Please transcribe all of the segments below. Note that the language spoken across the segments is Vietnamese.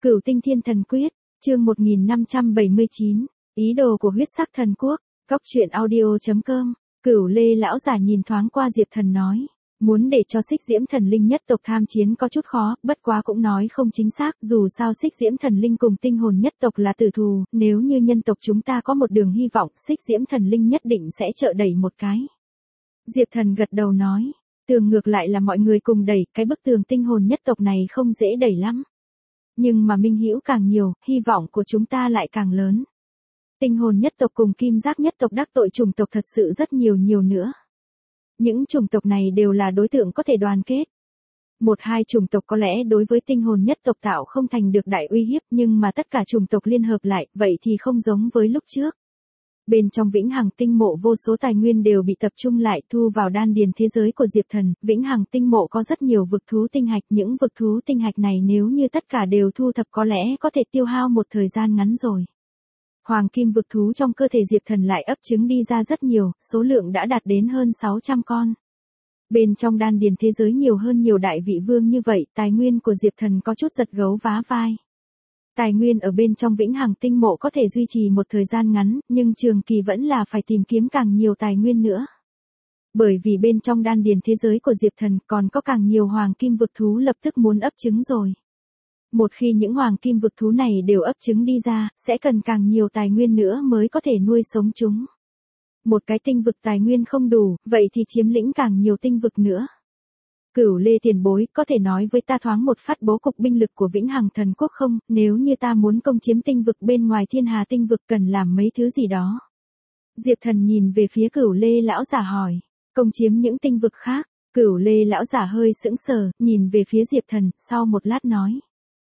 Cửu Tinh Thiên Thần Quyết, chương 1579, ý đồ của huyết sắc thần quốc, góc truyện audio.com. Cửu Lê lão giả nhìn thoáng qua Diệp Thần nói, muốn để cho Xích Diễm Thần Linh nhất tộc tham chiến có chút khó, bất quá cũng nói không chính xác, dù sao Xích Diễm Thần Linh cùng Tinh Hồn nhất tộc là tử thù, nếu như nhân tộc chúng ta có một đường hy vọng, Xích Diễm Thần Linh nhất định sẽ trợ đẩy một cái. Diệp Thần gật đầu nói, tường ngược lại là mọi người cùng đẩy, cái bức tường Tinh Hồn nhất tộc này không dễ đẩy lắm. Nhưng mà minh hữu càng nhiều, hy vọng của chúng ta lại càng lớn. Tinh Hồn nhất tộc cùng Kim Giác nhất tộc đắc tội chủng tộc thật sự rất nhiều nữa. Những chủng tộc này đều là đối tượng có thể đoàn kết. Một hai chủng tộc có lẽ đối với Tinh Hồn nhất tộc tạo không thành được đại uy hiếp, nhưng mà tất cả chủng tộc liên hợp lại, vậy thì không giống với lúc trước. Bên trong Vĩnh Hằng tinh mộ vô số tài nguyên đều bị tập trung lại thu vào đan điền thế giới của Diệp Thần. Vĩnh Hằng tinh mộ có rất nhiều vực thú tinh hạch, những vực thú tinh hạch này nếu như tất cả đều thu thập có lẽ có thể tiêu hao một thời gian ngắn rồi. Hoàng kim vực thú trong cơ thể Diệp Thần lại ấp trứng đi ra rất nhiều, số lượng đã đạt đến hơn 600 con. Bên trong đan điền thế giới nhiều hơn nhiều đại vị vương như vậy, tài nguyên của Diệp Thần có chút giật gấu vá vai. Tài nguyên ở bên trong Vĩnh Hằng tinh mộ có thể duy trì một thời gian ngắn, nhưng trường kỳ vẫn là phải tìm kiếm càng nhiều tài nguyên nữa. Bởi vì bên trong đan điền thế giới của Diệp Thần còn có càng nhiều hoàng kim vực thú lập tức muốn ấp trứng rồi. Một khi những hoàng kim vực thú này đều ấp trứng đi ra, sẽ cần càng nhiều tài nguyên nữa mới có thể nuôi sống chúng. Một cái tinh vực tài nguyên không đủ, vậy thì chiếm lĩnh càng nhiều tinh vực nữa. Cửu Lê tiền bối, có thể nói với ta thoáng một phát bố cục binh lực của Vĩnh Hằng thần quốc không, nếu như ta muốn công chiếm tinh vực bên ngoài Thiên Hà tinh vực cần làm mấy thứ gì đó. Diệp Thần nhìn về phía Cửu Lê lão giả hỏi, công chiếm những tinh vực khác. Cửu Lê lão giả hơi sững sờ, nhìn về phía Diệp Thần, sau một lát nói.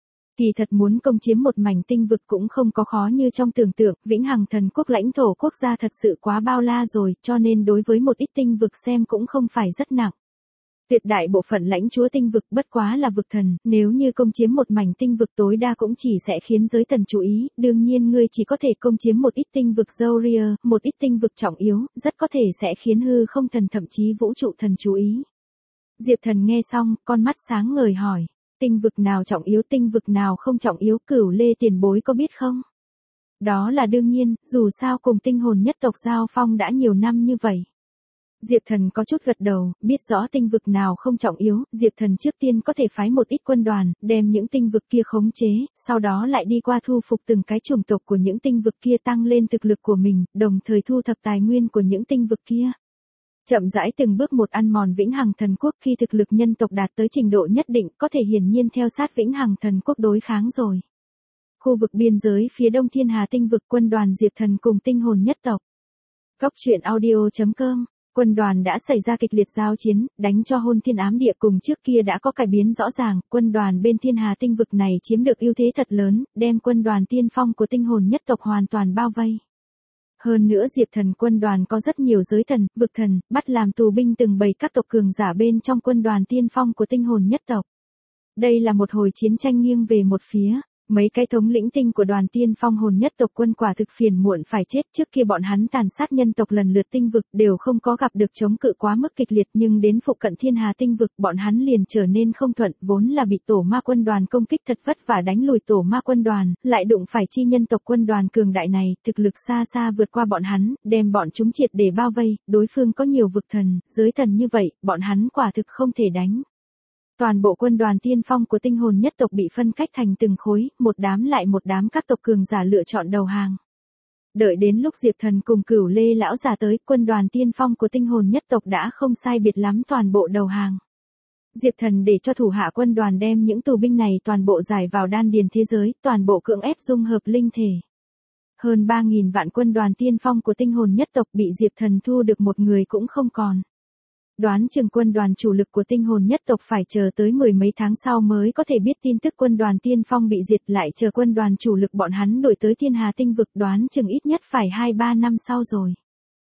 Kỳ thật muốn công chiếm một mảnh tinh vực cũng không có khó như trong tưởng tượng, Vĩnh Hằng thần quốc lãnh thổ quốc gia thật sự quá bao la rồi, cho nên đối với một ít tinh vực xem cũng không phải rất nặng. Tuyệt đại bộ phận lãnh chúa tinh vực bất quá là vực thần, nếu như công chiếm một mảnh tinh vực tối đa cũng chỉ sẽ khiến giới thần chú ý, đương nhiên ngươi chỉ có thể công chiếm một ít tinh vực Zoria, một ít tinh vực trọng yếu, rất có thể sẽ khiến hư không thần thậm chí vũ trụ thần chú ý. Diệp Thần nghe xong, con mắt sáng ngời hỏi, tinh vực nào trọng yếu tinh vực nào không trọng yếu, Cửu Lê tiền bối có biết không? Đó là đương nhiên, dù sao cùng Tinh Hồn nhất tộc giao phong đã nhiều năm như vậy. Diệp Thần có chút gật đầu, biết rõ tinh vực nào không trọng yếu, Diệp Thần trước tiên có thể phái một ít quân đoàn, đem những tinh vực kia khống chế, sau đó lại đi qua thu phục từng cái chủng tộc của những tinh vực kia tăng lên thực lực của mình, đồng thời thu thập tài nguyên của những tinh vực kia. Chậm rãi từng bước một ăn mòn Vĩnh Hằng thần quốc khi thực lực nhân tộc đạt tới trình độ nhất định có thể hiển nhiên theo sát Vĩnh Hằng thần quốc đối kháng rồi. Khu vực biên giới phía đông Thiên Hà tinh vực quân đoàn Diệp Thần cùng Tinh Hồn nhất tộc. Góc truyện audio.com. Quân đoàn đã xảy ra kịch liệt giao chiến, đánh cho hôn thiên ám địa cùng trước kia đã có cải biến rõ ràng, quân đoàn bên Thiên Hà tinh vực này chiếm được ưu thế thật lớn, đem quân đoàn tiên phong của Tinh Hồn nhất tộc hoàn toàn bao vây. Hơn nữa Diệp Thần quân đoàn có rất nhiều giới thần, vực thần, bắt làm tù binh từng bầy các tộc cường giả bên trong quân đoàn tiên phong của Tinh Hồn nhất tộc. Đây là một hồi chiến tranh nghiêng về một phía. Mấy cái thống lĩnh tinh của đoàn tiên phong hồn nhất tộc quân quả thực phiền muộn phải chết, trước kia bọn hắn tàn sát nhân tộc lần lượt tinh vực đều không có gặp được chống cự quá mức kịch liệt, nhưng đến phụ cận Thiên Hà tinh vực bọn hắn liền trở nên không thuận, vốn là bị tổ ma quân đoàn công kích thật vất vả đánh lùi tổ ma quân đoàn, lại đụng phải chi nhân tộc quân đoàn cường đại này, thực lực xa xa vượt qua bọn hắn, đem bọn chúng triệt để bao vây, đối phương có nhiều vực thần, giới thần như vậy, bọn hắn quả thực không thể đánh. Toàn bộ quân đoàn tiên phong của Tinh Hồn nhất tộc bị phân cách thành từng khối, một đám lại một đám các tộc cường giả lựa chọn đầu hàng. Đợi đến lúc Diệp Thần cùng Cửu Lê lão giả tới, quân đoàn tiên phong của Tinh Hồn nhất tộc đã không sai biệt lắm toàn bộ đầu hàng. Diệp Thần để cho thủ hạ quân đoàn đem những tù binh này toàn bộ giải vào đan điền thế giới, toàn bộ cưỡng ép dung hợp linh thể. Hơn 3.000 vạn quân đoàn tiên phong của Tinh Hồn nhất tộc bị Diệp Thần thu được một người cũng không còn. Đoán chừng quân đoàn chủ lực của Tinh Hồn nhất tộc phải chờ tới mười mấy tháng sau mới có thể biết tin tức quân đoàn tiên phong bị diệt, lại chờ quân đoàn chủ lực bọn hắn đổi tới Thiên Hà tinh vực, đoán chừng ít nhất phải 2-3 năm sau rồi.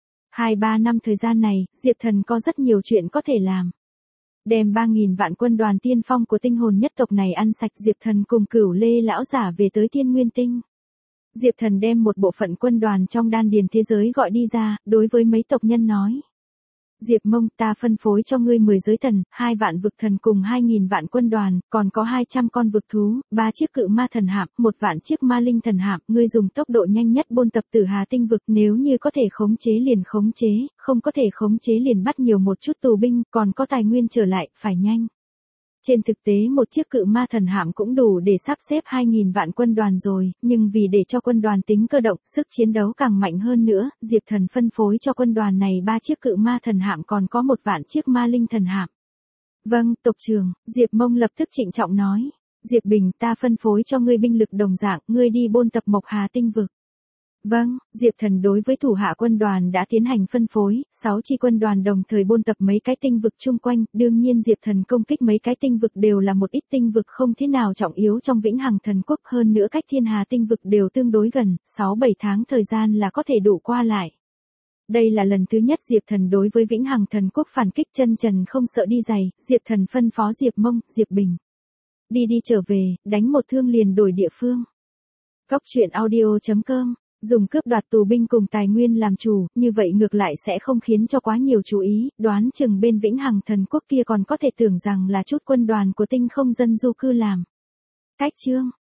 2-3 năm thời gian này, Diệp Thần có rất nhiều chuyện có thể làm. Đem 3.000 vạn quân đoàn tiên phong của Tinh Hồn nhất tộc này ăn sạch, Diệp Thần cùng Cửu Lê lão giả về tới Thiên Nguyên tinh. Diệp Thần đem một bộ phận quân đoàn trong đan điền thế giới gọi đi ra, đối với mấy tộc nhân nói. Diệp Mông, ta phân phối cho ngươi 10 giới thần, 2 vạn vực thần cùng 2.000 vạn quân đoàn, còn có 200 con vực thú, 3 chiếc cự ma thần hạm, 1 vạn chiếc ma linh thần hạm, ngươi dùng tốc độ nhanh nhất buôn tập Tử Hà tinh vực, nếu như có thể khống chế liền khống chế, không có thể khống chế liền bắt nhiều một chút tù binh, còn có tài nguyên trở lại, phải nhanh. Trên thực tế một chiếc cự ma thần hạm cũng đủ để sắp xếp 2.000 vạn quân đoàn rồi, nhưng vì để cho quân đoàn tính cơ động, sức chiến đấu càng mạnh hơn nữa, Diệp Thần phân phối cho quân đoàn này 3 chiếc cự ma thần hạm còn có 1 vạn chiếc ma linh thần hạm. Vâng, tộc trưởng, Diệp Mông lập tức trịnh trọng nói. Diệp Bình, ta phân phối cho ngươi binh lực đồng dạng, ngươi đi buôn tập Mộc Hà tinh vực. Vâng, Diệp Thần đối với thủ hạ quân đoàn đã tiến hành phân phối, 6 chi quân đoàn đồng thời buôn tập mấy cái tinh vực chung quanh, đương nhiên Diệp Thần công kích mấy cái tinh vực đều là một ít tinh vực không thế nào trọng yếu trong Vĩnh Hằng Thần Quốc, hơn nữa cách Thiên Hà tinh vực đều tương đối gần, 6-7 tháng thời gian là có thể đủ qua lại. Đây là lần thứ nhất Diệp Thần đối với Vĩnh Hằng Thần Quốc phản kích, chân trần không sợ đi giày, Diệp Thần phân phó Diệp Mông, Diệp Bình. Đi trở về, đánh một thương liền đổi địa phương. Cóc truyện audio.com. Dùng cướp đoạt tù binh cùng tài nguyên làm chủ, như vậy ngược lại sẽ không khiến cho quá nhiều chú ý, đoán chừng bên Vĩnh Hằng Thần Quốc kia còn có thể tưởng rằng là chút quân đoàn của tinh không dân du cư làm. Cách chương